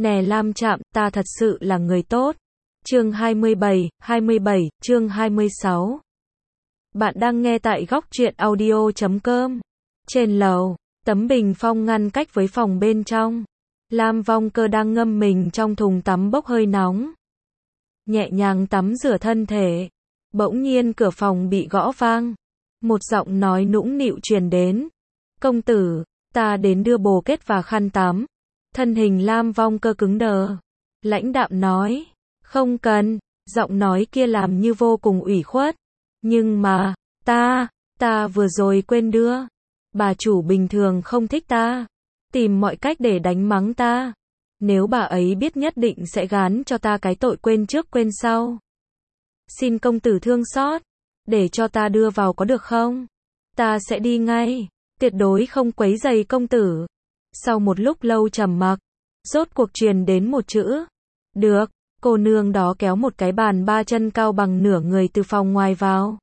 Nè Lam Trạm, ta thật sự là người tốt. Chương 27, chương 26. Bạn đang nghe tại góc truyện audio.com. Trên lầu, tấm bình phong ngăn cách với phòng bên trong. Lam Vong Cơ đang ngâm mình trong thùng tắm bốc hơi nóng. Nhẹ nhàng tắm rửa thân thể. Bỗng nhiên cửa phòng bị gõ vang. Một giọng nói nũng nịu truyền đến. Công tử, ta đến đưa bồ kết và khăn tắm. Thân hình Lam Vong Cơ cứng đờ. Lãnh đạm nói. Không cần. Giọng nói kia làm như vô cùng ủy khuất. Nhưng mà, ta vừa rồi quên đưa. Bà chủ bình thường không thích ta. Tìm mọi cách để đánh mắng ta. Nếu bà ấy biết nhất định sẽ gán cho ta cái tội quên trước quên sau. Xin công tử thương xót. Để cho ta đưa vào có được không? Ta sẽ đi ngay. Tuyệt đối không quấy rầy công tử. Sau một lúc lâu trầm mặc, rốt cuộc truyền đến một chữ. Được. Cô nương đó kéo một cái bàn 3 chân cao bằng nửa người từ phòng ngoài vào.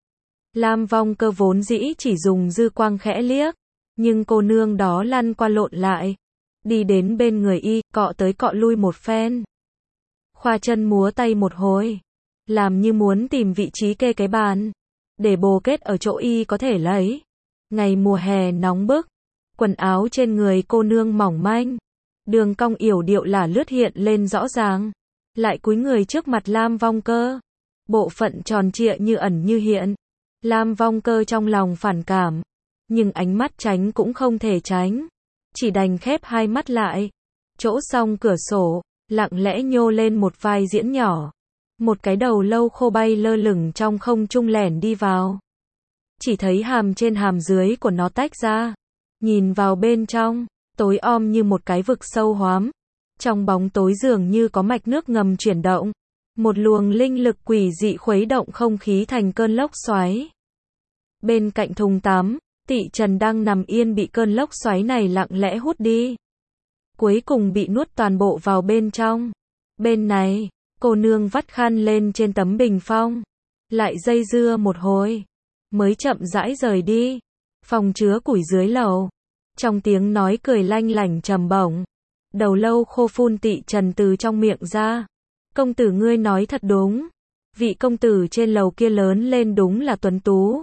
Lam Vong Cơ vốn dĩ chỉ dùng dư quang khẽ liếc. Nhưng cô nương đó lăn qua lộn lại. Đi đến bên người y, cọ tới cọ lui một phen. Khoa chân múa tay một hồi. Làm như muốn tìm vị trí kê cái bàn. Để bồ kết ở chỗ y có thể lấy. Ngày mùa hè nóng bức. Quần áo trên người cô nương mỏng manh. Đường cong yểu điệu là lướt hiện lên rõ ràng. Lại cúi người trước mặt Lam Vong Cơ. Bộ phận tròn trịa như ẩn như hiện. Lam Vong Cơ trong lòng phản cảm. Nhưng ánh mắt tránh cũng không thể tránh. Chỉ đành khép hai mắt lại. Chỗ song cửa sổ, lặng lẽ nhô lên một vai diễn nhỏ. Một cái đầu lâu khô bay lơ lửng trong không trung lẻn đi vào. Chỉ thấy hàm trên hàm dưới của nó tách ra. Nhìn vào bên trong, tối om như một cái vực sâu hoắm. Trong bóng tối dường như có mạch nước ngầm chuyển động. Một luồng linh lực quỷ dị khuấy động không khí thành cơn lốc xoáy. Bên cạnh thùng tắm, Tị Trần đang nằm yên bị cơn lốc xoáy này lặng lẽ hút đi. Cuối cùng bị nuốt toàn bộ vào bên trong. Bên này, cô nương vắt khăn lên trên tấm bình phong. Lại dây dưa một hồi. Mới chậm rãi rời đi. Phòng chứa củi dưới lầu. Trong tiếng nói cười lanh lảnh trầm bổng. Đầu lâu khô phun Tị Trần từ trong miệng ra. Công tử ngươi nói thật đúng. Vị công tử trên lầu kia lớn lên đúng là tuấn tú.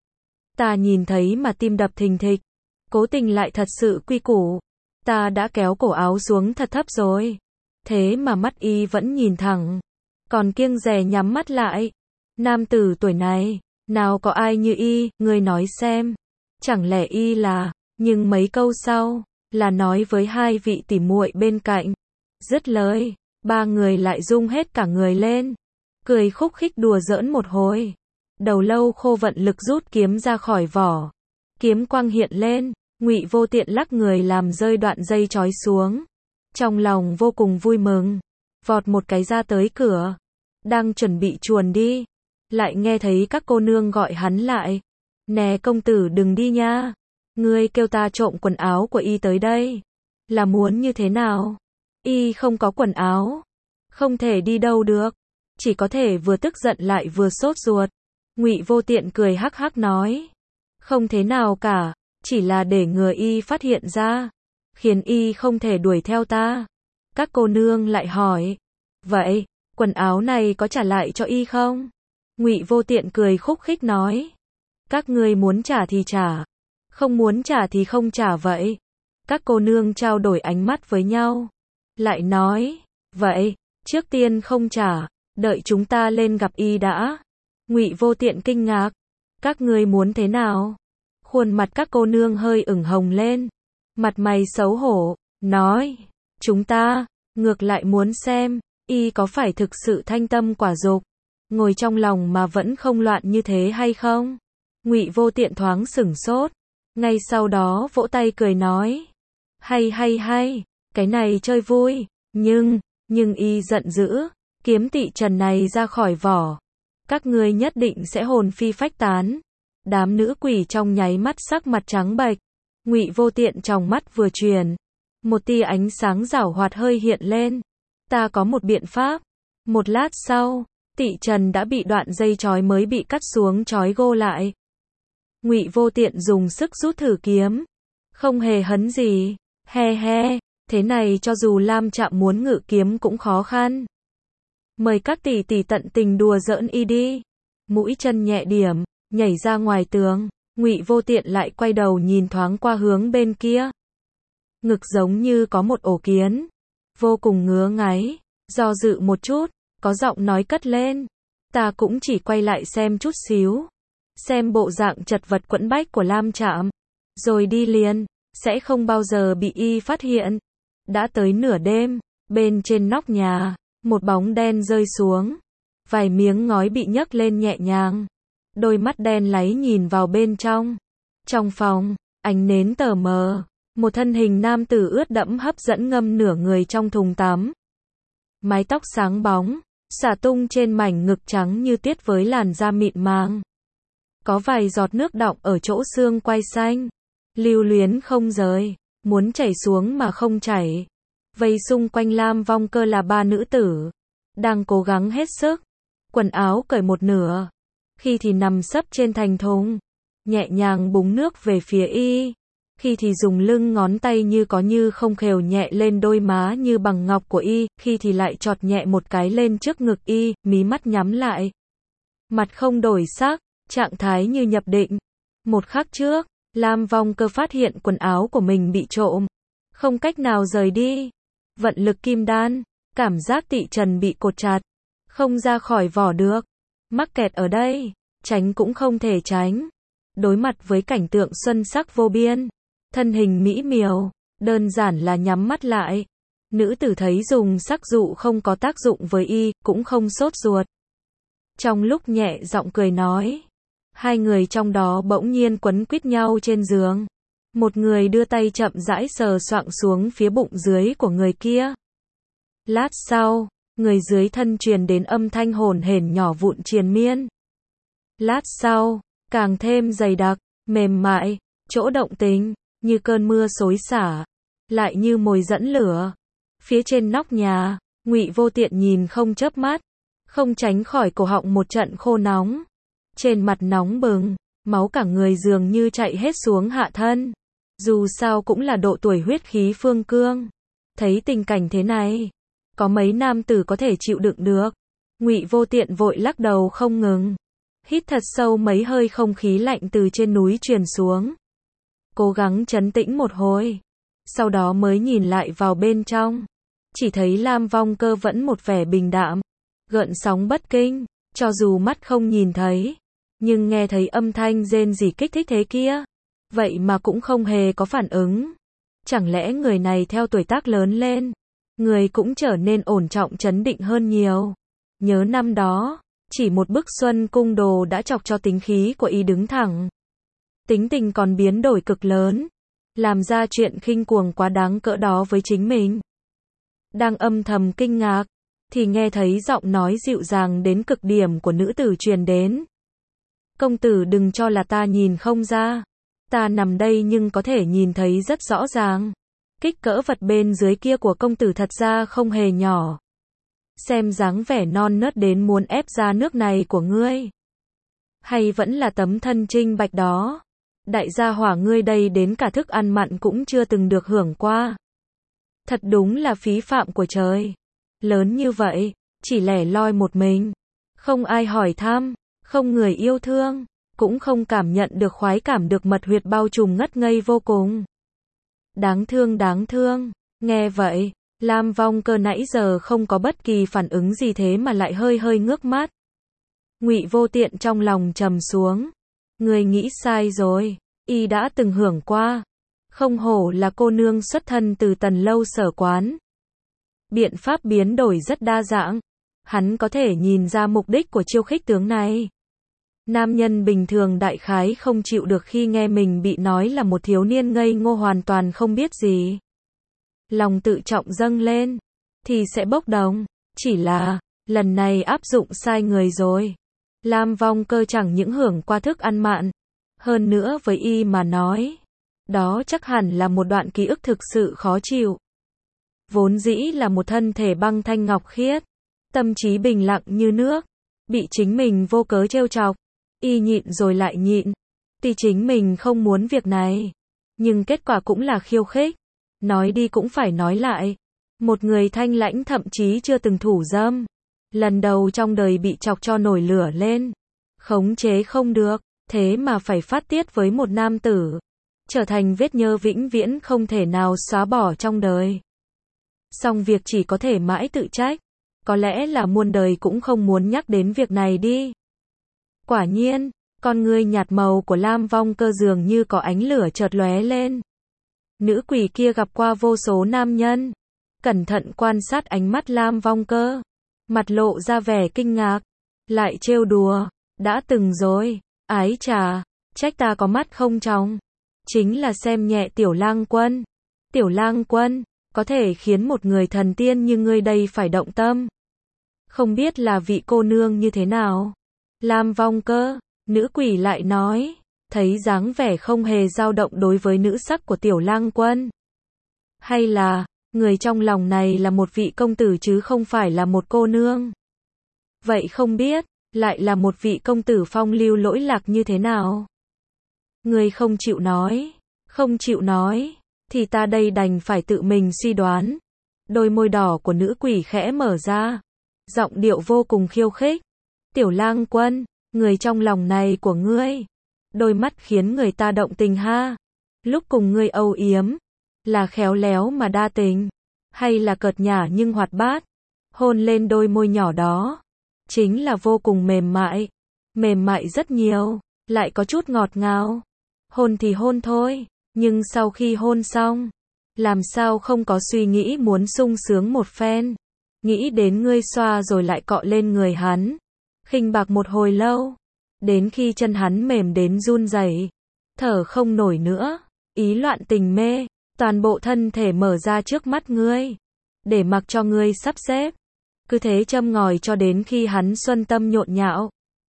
Ta nhìn thấy mà tim đập thình thịch. Cố tình lại thật sự quy củ. Ta đã kéo cổ áo xuống thật thấp rồi. Thế mà mắt y vẫn nhìn thẳng. Còn kiêng dè nhắm mắt lại. Nam tử tuổi này, nào có ai như y, ngươi nói xem. Chẳng lẽ y là, nhưng mấy câu sau, là nói với hai vị tỉ muội bên cạnh. Dứt lời, ba người lại rung hết cả người lên. Cười khúc khích đùa giỡn một hồi. Đầu lâu khô vận lực rút kiếm ra khỏi vỏ. Kiếm quang hiện lên, Ngụy Vô Tiện lắc người làm rơi đoạn dây trói xuống. Trong lòng vô cùng vui mừng. Vọt một cái ra tới cửa. Đang chuẩn bị chuồn đi. Lại nghe thấy các cô nương gọi hắn lại. Nè công tử đừng đi nha. Ngươi kêu ta trộm quần áo của y tới đây. Là muốn như thế nào? Y không có quần áo. Không thể đi đâu được. Chỉ có thể vừa tức giận lại vừa sốt ruột. Ngụy Vô Tiện cười hắc hắc nói. Không thế nào cả. Chỉ là để ngừa y phát hiện ra. Khiến y không thể đuổi theo ta. Các cô nương lại hỏi. Vậy, quần áo này có trả lại cho y không? Ngụy Vô Tiện cười khúc khích nói. Các ngươi muốn trả thì trả. Không muốn trả thì không trả vậy. Các cô nương trao đổi ánh mắt với nhau. Lại nói. Vậy, trước tiên không trả. Đợi chúng ta lên gặp y đã. Ngụy Vô Tiện kinh ngạc. Các ngươi muốn thế nào? Khuôn mặt các cô nương hơi ửng hồng lên. Mặt mày xấu hổ. Nói. Chúng ta, ngược lại muốn xem. Y có phải thực sự thanh tâm quả dục. Ngồi trong lòng mà vẫn không loạn như thế hay không? Ngụy Vô Tiện thoáng sửng sốt. Ngay sau đó vỗ tay cười nói. Hay. Cái này chơi vui. Nhưng y giận dữ. Kiếm Tị Trần này ra khỏi vỏ. Các ngươi nhất định sẽ hồn phi phách tán. Đám nữ quỷ trong nháy mắt sắc mặt trắng bệch. Ngụy Vô Tiện trong mắt vừa truyền. Một tia ánh sáng giảo hoạt hơi hiện lên. Ta có một biện pháp. Một lát sau, Tị Trần đã bị đoạn dây trói mới bị cắt xuống trói gô lại. Ngụy Vô Tiện dùng sức rút thử kiếm. Không hề hấn gì. He he, Thế này cho dù Lam Trạm muốn ngự kiếm cũng khó khăn. Mời các tỷ tỷ tận tình đùa giỡn y đi. Mũi chân nhẹ điểm, nhảy ra ngoài tường, Ngụy Vô Tiện lại quay đầu nhìn thoáng qua hướng bên kia. Ngực giống như có một ổ kiến, vô cùng ngứa ngáy, do dự một chút, có giọng nói cất lên. Ta cũng chỉ quay lại xem chút xíu, xem bộ dạng chật vật quẫn bách của Lam Trạm, rồi đi liền, sẽ không bao giờ bị y phát hiện. Đã tới nửa đêm, bên trên nóc nhà, một bóng đen rơi xuống, vài miếng ngói bị nhấc lên nhẹ nhàng, đôi mắt đen láy nhìn vào bên trong. Trong phòng, ánh nến tờ mờ, một thân hình nam tử ướt đẫm hấp dẫn ngâm nửa người trong thùng tắm. Mái tóc sáng bóng, xả tung trên mảnh ngực trắng như tuyết với làn da mịn màng. Có vài giọt nước đọng ở chỗ xương quai xanh, lưu luyến không rời, muốn chảy xuống mà không chảy. Vây xung quanh Lam Vong Cơ là ba nữ tử, đang cố gắng hết sức, quần áo cởi một nửa, khi thì nằm sấp trên thành thùng, nhẹ nhàng búng nước về phía y, khi thì dùng lưng ngón tay như có như không khều nhẹ lên đôi má như bằng ngọc của y, khi thì lại chọt nhẹ một cái lên trước ngực y, mí mắt nhắm lại. Mặt không đổi sắc, trạng thái như nhập định. Một khắc trước, Lam Vong Cơ phát hiện quần áo của mình bị trộm, không cách nào rời đi. Vận lực kim đan, cảm giác tị trần bị cột chặt, không ra khỏi vỏ được, mắc kẹt ở đây, tránh cũng không thể tránh. Đối mặt với cảnh tượng xuân sắc vô biên, thân hình mỹ miều, đơn giản là nhắm mắt lại. Nữ tử thấy dùng sắc dụ không có tác dụng với y, cũng không sốt ruột. Trong lúc nhẹ giọng cười nói, hai người trong đó bỗng nhiên quấn quýt nhau trên giường. Một người đưa tay chậm rãi sờ soạng xuống phía bụng dưới của người kia. Lát sau, người dưới thân truyền đến âm thanh hồn hển nhỏ vụn triền miên. Lát sau, càng thêm dày đặc, mềm mại, chỗ động tình, như cơn mưa xối xả, lại như mồi dẫn lửa. Phía trên nóc nhà, Ngụy Vô Tiện nhìn không chớp mắt, không tránh khỏi cổ họng một trận khô nóng. Trên mặt nóng bừng, máu cả người dường như chạy hết xuống hạ thân. Dù sao cũng là độ tuổi huyết khí phương cương. Thấy tình cảnh thế này, có mấy nam tử có thể chịu đựng được. Ngụy Vô Tiện vội lắc đầu không ngừng. Hít thật sâu mấy hơi không khí lạnh từ trên núi truyền xuống. Cố gắng trấn tĩnh một hồi. Sau đó mới nhìn lại vào bên trong. Chỉ thấy Lam Vong Cơ vẫn một vẻ bình đạm, gợn sóng bất kinh. Cho dù mắt không nhìn thấy, nhưng nghe thấy âm thanh rên rỉ kích thích thế kia, vậy mà cũng không hề có phản ứng. Chẳng lẽ người này theo tuổi tác lớn lên, người cũng trở nên ổn trọng trấn định hơn nhiều. Nhớ năm đó, chỉ một bức Xuân Cung Đồ đã chọc cho tính khí của y đứng thẳng. Tính tình còn biến đổi cực lớn, làm ra chuyện khinh cuồng quá đáng cỡ đó với chính mình. Đang âm thầm kinh ngạc, thì nghe thấy giọng nói dịu dàng đến cực điểm của nữ tử truyền đến. Công tử đừng cho là ta nhìn không ra. Ta nằm đây nhưng có thể nhìn thấy rất rõ ràng. Kích cỡ vật bên dưới kia của công tử thật ra không hề nhỏ. Xem dáng vẻ non nớt đến muốn ép ra nước này của ngươi. Hay vẫn là tấm thân trinh bạch đó. Đại gia hỏa ngươi đây đến cả thức ăn mặn cũng chưa từng được hưởng qua. Thật đúng là phí phạm của trời. Lớn như vậy, chỉ lẻ loi một mình. Không ai hỏi thăm, không người yêu thương, cũng không cảm nhận được khoái cảm được mật huyệt bao trùm ngất ngây vô cùng. Đáng thương, nghe vậy, Lam Vong Cơ nãy giờ không có bất kỳ phản ứng gì thế mà lại hơi hơi ngước mắt. Ngụy Vô Tiện trong lòng trầm xuống. Người nghĩ sai rồi, y đã từng hưởng qua. Không hổ là cô nương xuất thân từ Tần Lâu Sở quán. Biện pháp biến đổi rất đa dạng. Hắn có thể nhìn ra mục đích của chiêu khích tướng này. Nam nhân bình thường đại khái không chịu được khi nghe mình bị nói là một thiếu niên ngây ngô hoàn toàn không biết gì. Lòng tự trọng dâng lên, thì sẽ bốc đồng. Chỉ là, lần này áp dụng sai người rồi. Lam Vong Cơ chẳng những hưởng qua thức ăn mặn. Hơn nữa với y mà nói, đó chắc hẳn là một đoạn ký ức thực sự khó chịu. Vốn dĩ là một thân thể băng thanh ngọc khiết, tâm trí bình lặng như nước, bị chính mình vô cớ trêu chọc, y nhịn rồi lại nhịn. Tuy chính mình không muốn việc này, nhưng kết quả cũng là khiêu khích. Nói đi cũng phải nói lại. Một người thanh lãnh thậm chí chưa từng thủ dâm. Lần đầu trong đời bị chọc cho nổi lửa lên. Khống chế không được, thế mà phải phát tiết với một nam tử. Trở thành vết nhơ vĩnh viễn không thể nào xóa bỏ trong đời. Xong việc chỉ có thể mãi tự trách. Có lẽ là muôn đời cũng không muốn nhắc đến việc này đi. Quả nhiên, con ngươi nhạt màu của Lam Vong Cơ dường như có ánh lửa chợt lóe lên. Nữ quỷ kia gặp qua vô số nam nhân. Cẩn thận quan sát ánh mắt Lam Vong Cơ. Mặt lộ ra vẻ kinh ngạc. Lại trêu đùa. Đã từng rồi. Ái chà. Trách ta có mắt không tròng. Chính là xem nhẹ Tiểu Lang Quân. Tiểu Lang Quân. Có thể khiến một người thần tiên như ngươi đây phải động tâm. Không biết là vị cô nương như thế nào. Lam Vong Cơ. Nữ quỷ lại nói. Thấy dáng vẻ không hề dao động đối với nữ sắc của Tiểu Lang Quân. Hay là, người trong lòng này là một vị công tử chứ không phải là một cô nương. Vậy không biết, lại là một vị công tử phong lưu lỗi lạc như thế nào? Người không chịu nói, không chịu nói, thì ta đây đành phải tự mình suy đoán. Đôi môi đỏ của nữ quỷ khẽ mở ra. Giọng điệu vô cùng khiêu khích. Tiểu Lang Quân, người trong lòng này của ngươi. Đôi mắt khiến người ta động tình ha. Lúc cùng ngươi âu yếm, là khéo léo mà đa tình, hay là cợt nhả nhưng hoạt bát, hôn lên đôi môi nhỏ đó, chính là vô cùng mềm mại rất nhiều, lại có chút ngọt ngào. Hôn thì hôn thôi, nhưng sau khi hôn xong, làm sao không có suy nghĩ muốn sung sướng một phen, nghĩ đến ngươi xoa rồi lại cọ lên người hắn, khinh bạc một hồi lâu, đến khi chân hắn mềm đến run rẩy, thở không nổi nữa, ý loạn tình mê, toàn bộ thân thể mở ra trước mắt ngươi, để mặc cho ngươi sắp xếp. Cứ thế châm ngòi cho đến khi hắn xuân tâm nhộn nhạo.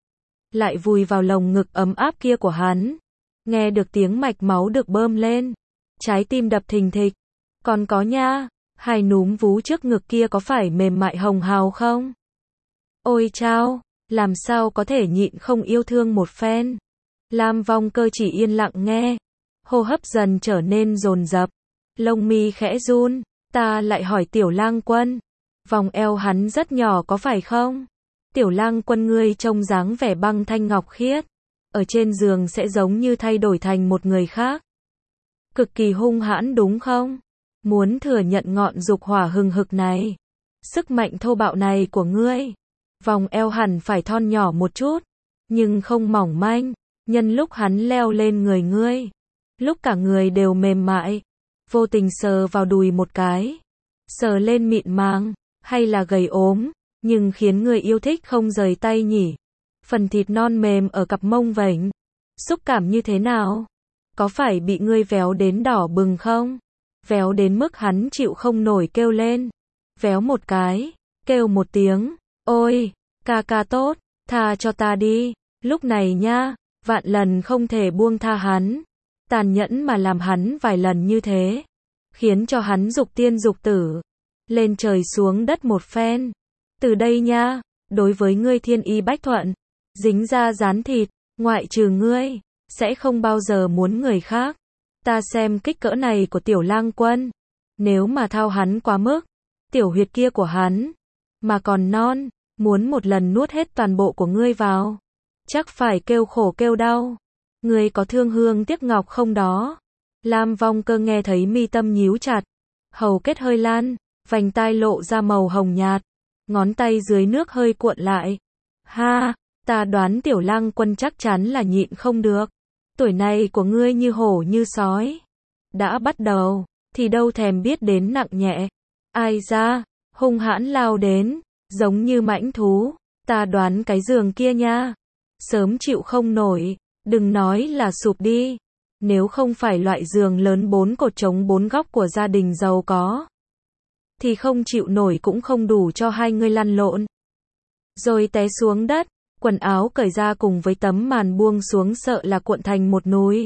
Lại vùi vào lồng ngực ấm áp kia của hắn. Nghe được tiếng mạch máu được bơm lên. Trái tim đập thình thịch. Còn có nha, hai núm vú trước ngực kia có phải mềm mại hồng hào không? Ôi chao, làm sao có thể nhịn không yêu thương một phen. Lam Vong Cơ chỉ yên lặng nghe. Hô hấp dần trở nên dồn dập. Lông mi khẽ run. Ta lại hỏi Tiểu Lang Quân. Vòng eo hắn rất nhỏ có phải không? Tiểu Lang Quân ngươi trông dáng vẻ băng thanh ngọc khiết. Ở trên giường sẽ giống như thay đổi thành một người khác. Cực kỳ hung hãn đúng không? Muốn thừa nhận ngọn dục hỏa hừng hực này. Sức mạnh thô bạo này của ngươi. Vòng eo hẳn phải thon nhỏ một chút. Nhưng không mỏng manh. Nhân lúc hắn leo lên người ngươi. Lúc cả người đều mềm mại. Vô tình sờ vào đùi một cái. Sờ lên mịn màng. Hay là gầy ốm. Nhưng khiến người yêu thích không rời tay nhỉ. Phần thịt non mềm ở cặp mông vểnh. Xúc cảm như thế nào? Có phải bị ngươi véo đến đỏ bừng không? Véo đến mức hắn chịu không nổi kêu lên. Véo một cái. Kêu một tiếng. Ôi, ca ca tốt. Tha cho ta đi. Lúc này nha. Vạn lần không thể buông tha hắn. Tàn nhẫn mà làm hắn vài lần như thế. Khiến cho hắn dục tiên dục tử. Lên trời xuống đất một phen. Từ đây nha. Đối với ngươi thiên y bách thuận. Dính ra dán thịt. Ngoại trừ ngươi. Sẽ không bao giờ muốn người khác. Ta xem kích cỡ này của Tiểu Lang Quân. Nếu mà thao hắn quá mức. Tiểu huyệt kia của hắn. Mà còn non. Muốn một lần nuốt hết toàn bộ của ngươi vào. Chắc phải kêu khổ kêu đau. Ngươi có thương hương tiếc ngọc không đó? Lam Vong Cơ nghe thấy mi tâm nhíu chặt. Hầu kết hơi lan. Vành tai lộ ra màu hồng nhạt. Ngón tay dưới nước hơi cuộn lại. Ha, ta đoán Tiểu Lang Quân chắc chắn là nhịn không được. Tuổi này của ngươi như hổ như sói. Đã bắt đầu, thì đâu thèm biết đến nặng nhẹ. Ai ra, hung hãn lao đến, giống như mãnh thú. Ta đoán cái giường kia nha. Sớm chịu không nổi, đừng nói là sụp đi. Nếu không phải loại giường lớn 4 cột trống 4 góc của gia đình giàu có. Thì không chịu nổi cũng không đủ cho hai người lăn lộn. Rồi té xuống đất, quần áo cởi ra cùng với tấm màn buông xuống sợ là cuộn thành một núi.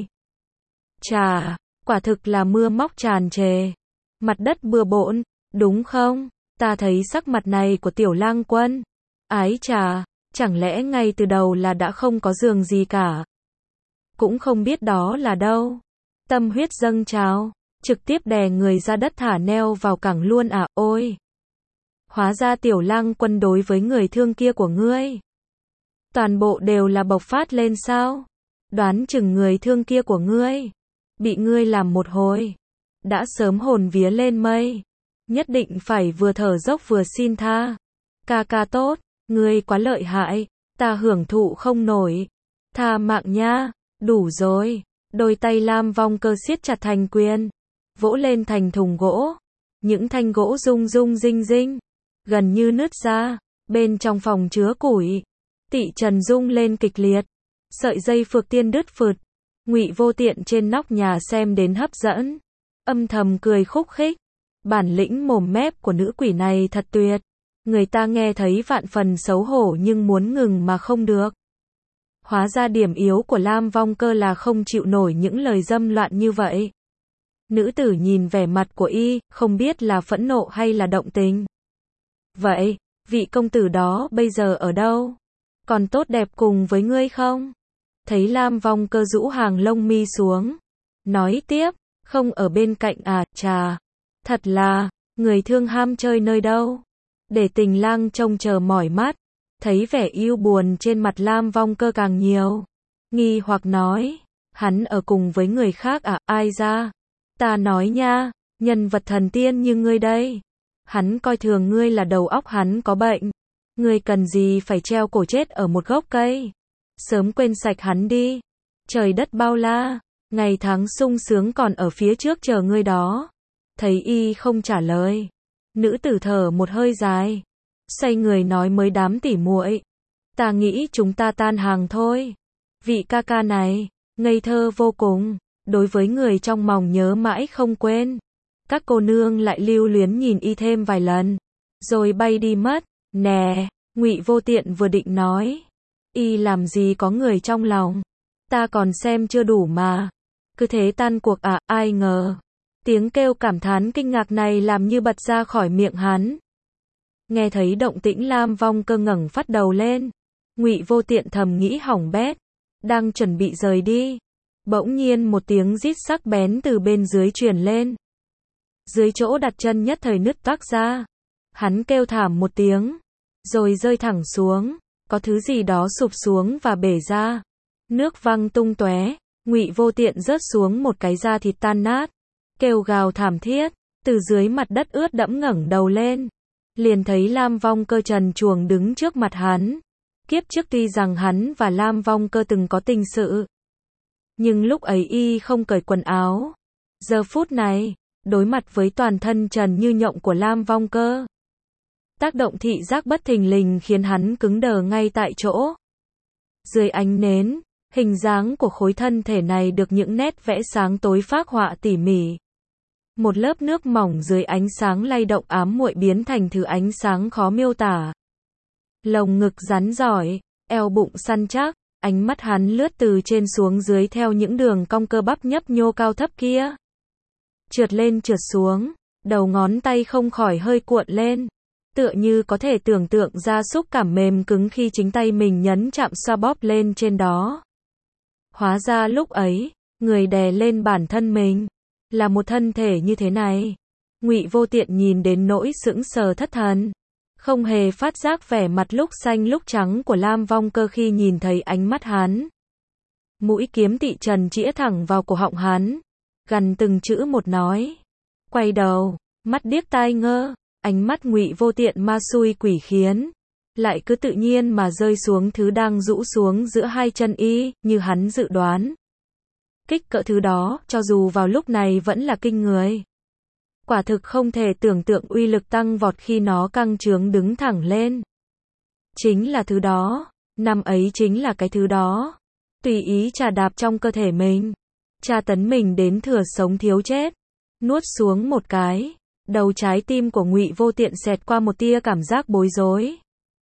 Chà, quả thực là mưa móc tràn trề. Mặt đất bừa bộn, đúng không? Ta thấy sắc mặt này của Tiểu Lang Quân. Ái chà, chẳng lẽ ngay từ đầu là đã không có giường gì cả. Cũng không biết đó là đâu. Tâm huyết dâng trào. trực tiếp đè người ra đất thả neo vào cẳng luôn à, ôi. Hóa ra Tiểu Lang Quân đối với người thương kia của ngươi, toàn bộ đều là bộc phát lên sao? Đoán chừng người thương kia của ngươi, bị ngươi làm một hồi, đã sớm hồn vía lên mây, nhất định phải vừa thở dốc vừa xin tha. Ca ca tốt, ngươi quá lợi hại, ta hưởng thụ không nổi, tha mạng nha, đủ rồi. Đôi tay Lam Vong Cơ siết chặt thành quyền, vỗ lên thành thùng gỗ, những thanh gỗ rung rung rinh rinh, gần như nứt ra, bên trong phòng chứa củi, Tị Trần rung lên kịch liệt, sợi dây phược tiên đứt phượt, Ngụy Vô Tiện trên nóc nhà xem đến hấp dẫn, âm thầm cười khúc khích, bản lĩnh mồm mép của nữ quỷ này thật tuyệt, người ta nghe thấy vạn phần xấu hổ nhưng muốn ngừng mà không được. Hóa ra điểm yếu của Lam Vong Cơ là không chịu nổi những lời dâm loạn như vậy. Nữ tử nhìn vẻ mặt của y, không biết là phẫn nộ hay là động tình. Vậy, vị công tử đó bây giờ ở đâu? Còn tốt đẹp cùng với ngươi không? Thấy Lam Vong Cơ rũ hàng lông mi xuống, nói tiếp, không ở bên cạnh à, chà. Thật là, người thương ham chơi nơi đâu? Để Tình Lang trông chờ mỏi mắt, thấy vẻ yêu buồn trên mặt Lam Vong Cơ càng nhiều. Nghi hoặc nói, hắn ở cùng với người khác à, ai ra? Ta nói nha, nhân vật thần tiên như ngươi đây. Hắn coi thường ngươi là đầu óc hắn có bệnh. Ngươi cần gì phải treo cổ chết ở một gốc cây? Sớm quên sạch hắn đi. Trời đất bao la, ngày tháng sung sướng còn ở phía trước chờ ngươi đó. Thấy y không trả lời, nữ tử thở một hơi dài, xoay người nói mới đám tỉ muội, ta nghĩ chúng ta tan hàng thôi. Vị ca ca này, ngây thơ vô cùng, đối với người trong mòng nhớ mãi không quên. Các cô nương lại lưu luyến nhìn y thêm vài lần, rồi bay đi mất. Nè, Ngụy Vô Tiện vừa định nói, y làm gì có người trong lòng, ta còn xem chưa đủ mà. Cứ thế tan cuộc à, ai ngờ. Tiếng kêu cảm thán kinh ngạc này làm như bật ra khỏi miệng hắn. Nghe thấy động tĩnh Lam Vong Cơ ngẩng phát đầu lên. Ngụy Vô Tiện thầm nghĩ hỏng bét, đang chuẩn bị rời đi. Bỗng nhiên một tiếng rít sắc bén từ bên dưới truyền lên. Dưới chỗ đặt chân nhất thời nứt toác ra. Hắn kêu thảm một tiếng, rồi rơi thẳng xuống. Có thứ gì đó sụp xuống và bể ra. Nước văng tung tóe. Ngụy Vô Tiện rớt xuống một cái da thịt tan nát. Kêu gào thảm thiết, từ dưới mặt đất ướt đẫm ngẩng đầu lên. Liền thấy Lam Vong Cơ trần truồng đứng trước mặt hắn. Kiếp trước tuy rằng hắn và Lam Vong Cơ từng có tình sự, nhưng lúc ấy y không cởi quần áo. Giờ phút này, đối mặt với toàn thân trần như nhộng của Lam Vong Cơ, tác động thị giác bất thình lình khiến hắn cứng đờ ngay tại chỗ. Dưới ánh nến, hình dáng của khối thân thể này được những nét vẽ sáng tối phác họa tỉ mỉ. Một lớp nước mỏng dưới ánh sáng lay động ám muội biến thành thứ ánh sáng khó miêu tả. Lồng ngực rắn giỏi, eo bụng săn chắc, ánh mắt hắn lướt từ trên xuống dưới theo những đường cong cơ bắp nhấp nhô cao thấp kia. Trượt lên trượt xuống, đầu ngón tay không khỏi hơi cuộn lên. Tựa như có thể tưởng tượng ra xúc cảm mềm cứng khi chính tay mình nhấn chạm xoa bóp lên trên đó. Hóa ra lúc ấy, người đè lên bản thân mình là một thân thể như thế này. Ngụy Vô Tiện nhìn đến nỗi sững sờ thất thần, không hề phát giác vẻ mặt lúc xanh lúc trắng của Lam Vong Cơ khi nhìn thấy ánh mắt hắn. Mũi kiếm Tị Trần chĩa thẳng vào cổ họng hắn, gằn từng chữ một nói. Quay đầu, mắt điếc tai ngơ, ánh mắt Ngụy Vô Tiện ma xui quỷ khiến, lại cứ tự nhiên mà rơi xuống thứ đang rũ xuống giữa hai chân y, như hắn dự đoán. Kích cỡ thứ đó, cho dù vào lúc này vẫn là kinh người. Quả thực không thể tưởng tượng uy lực tăng vọt khi nó căng trướng đứng thẳng lên. Chính là thứ đó, năm ấy chính là cái thứ đó. Tùy ý trà đạp trong cơ thể mình, tra tấn mình đến thừa sống thiếu chết. Nuốt xuống một cái, đầu trái tim của Ngụy Vô Tiện xẹt qua một tia cảm giác bối rối.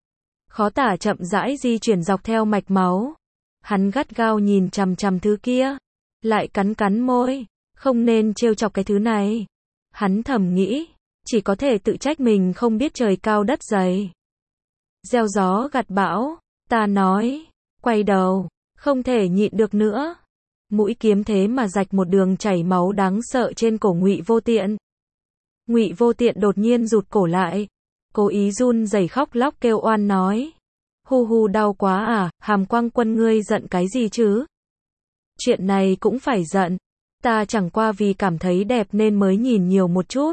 Khó tả chậm rãi di chuyển dọc theo mạch máu. Hắn gắt gao nhìn chằm chằm thứ kia, lại cắn cắn môi, không nên trêu chọc cái thứ này. Hắn thầm nghĩ, chỉ có thể tự trách mình không biết trời cao đất dày. Gieo gió gặt bão, ta nói, quay đầu, không thể nhịn được nữa. mũi kiếm thế mà rạch một đường chảy máu đáng sợ trên cổ Ngụy Vô Tiện. Ngụy Vô Tiện đột nhiên rụt cổ lại, cố ý run rẩy khóc lóc kêu oan nói: "Hu hu, đau quá à, Hàm Quang Quân ngươi giận cái gì chứ? Chuyện này cũng phải giận, ta chẳng qua vì cảm thấy đẹp nên mới nhìn nhiều một chút.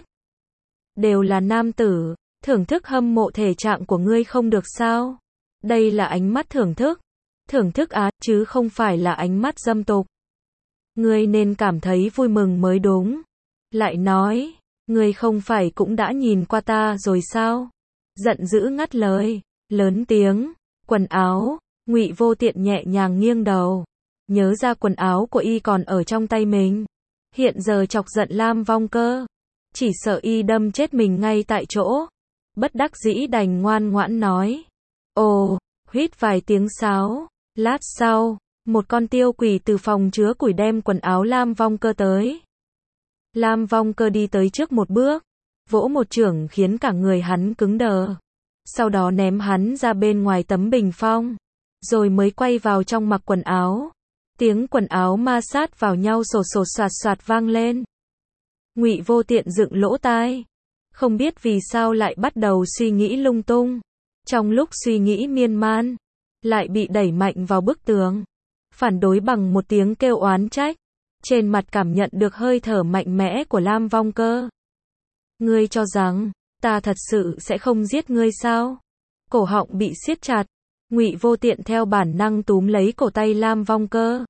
Đều là nam tử, thưởng thức hâm mộ thể trạng của ngươi không được sao? Đây là ánh mắt thưởng thức á, chứ không phải là ánh mắt dâm tục. Ngươi nên cảm thấy vui mừng mới đúng." Lại nói, ngươi không phải cũng đã nhìn qua ta rồi sao? Giận dữ ngắt lời, lớn tiếng, quần áo. Ngụy Vô Tiện nhẹ nhàng nghiêng đầu, nhớ ra quần áo của y còn ở trong tay mình. Hiện giờ chọc giận Lam Vong Cơ, chỉ sợ y đâm chết mình ngay tại chỗ. Bất đắc dĩ đành ngoan ngoãn nói: "Ồ", huýt vài tiếng sáo. Lát sau, một con tiêu quỷ từ phòng chứa củi đem quần áo Lam Vong Cơ tới. Lam Vong Cơ đi tới trước một bước, vỗ một chưởng khiến cả người hắn cứng đờ. Sau đó ném hắn ra bên ngoài tấm bình phong, rồi mới quay vào trong mặc quần áo. Tiếng quần áo ma sát vào nhau sột sột soạt soạt vang lên. Ngụy Vô Tiện dựng lỗ tai, không biết vì sao lại bắt đầu suy nghĩ lung tung. Trong lúc suy nghĩ miên man, lại bị đẩy mạnh vào bức tường, phản đối bằng một tiếng kêu oán trách. Trên mặt cảm nhận được hơi thở mạnh mẽ của Lam Vong Cơ. "Ngươi cho rằng ta thật sự sẽ không giết ngươi sao?" Cổ họng bị siết chặt, Ngụy Vô Tiện theo bản năng túm lấy cổ tay Lam Vong Cơ.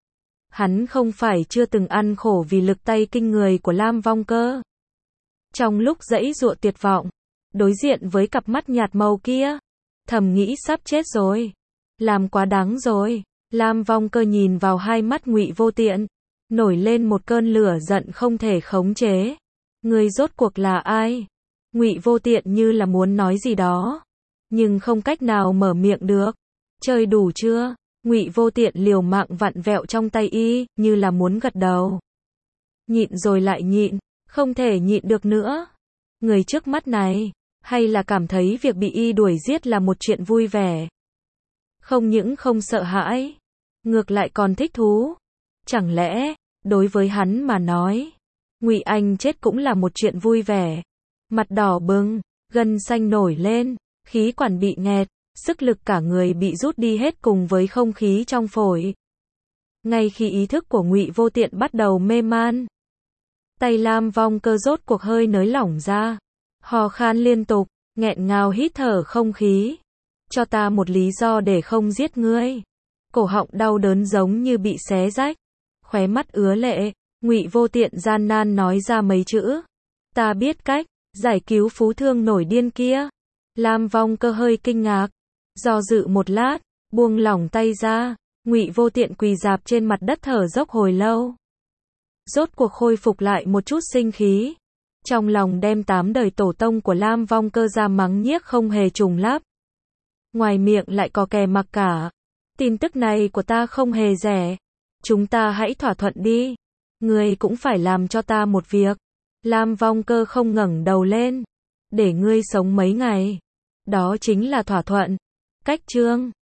Hắn không phải chưa từng ăn khổ vì lực tay kinh người của Lam Vong Cơ. Trong lúc giãy giụa tuyệt vọng, đối diện với cặp mắt nhạt màu kia, thầm nghĩ sắp chết rồi, làm quá đáng rồi. Lam Vong Cơ nhìn vào hai mắt Ngụy Vô Tiện, nổi lên một cơn lửa giận không thể khống chế. "Ngươi rốt cuộc là ai?" Ngụy Vô Tiện như là muốn nói gì đó, nhưng không cách nào mở miệng được. "Chơi đủ chưa?" Ngụy Vô Tiện liều mạng vặn vẹo trong tay y, như là muốn gật đầu. Nhịn rồi lại nhịn, không thể nhịn được nữa. Người trước mắt này, hay là cảm thấy việc bị y đuổi giết là một chuyện vui vẻ. Không những không sợ hãi, ngược lại còn thích thú. Chẳng lẽ, đối với hắn mà nói, Ngụy Anh chết cũng là một chuyện vui vẻ. Mặt đỏ bừng, gân xanh nổi lên, khí quản bị nghẹt, sức lực cả người bị rút đi hết cùng với không khí trong phổi. Ngay khi ý thức của Ngụy Vô Tiện bắt đầu mê man, tay Lam Vong Cơ rốt cuộc hơi nới lỏng ra, hò khan liên tục, nghẹn ngào hít thở không khí. "Cho ta một lý do để không giết ngươi." Cổ họng đau đớn giống như bị xé rách, khóe mắt ứa lệ, Ngụy Vô Tiện gian nan nói ra mấy chữ: "Ta biết cách giải cứu phú thương nổi điên kia." Lam Vong Cơ hơi kinh ngạc, do dự một lát, buông lỏng tay ra. Ngụy Vô Tiện quỳ rạp trên mặt đất thở dốc hồi lâu, rốt cuộc khôi phục lại một chút sinh khí. Trong lòng đem 8 đời tổ tông của Lam Vong Cơ ra mắng nhiếc không hề trùng lắp, ngoài miệng lại có kè mặc cả. "Tin tức này của ta không hề rẻ, chúng ta hãy thỏa thuận đi. Ngươi cũng phải làm cho ta một việc." Lam Vong Cơ không ngẩng đầu lên. "Để ngươi sống mấy ngày, đó chính là thỏa thuận." Cách chương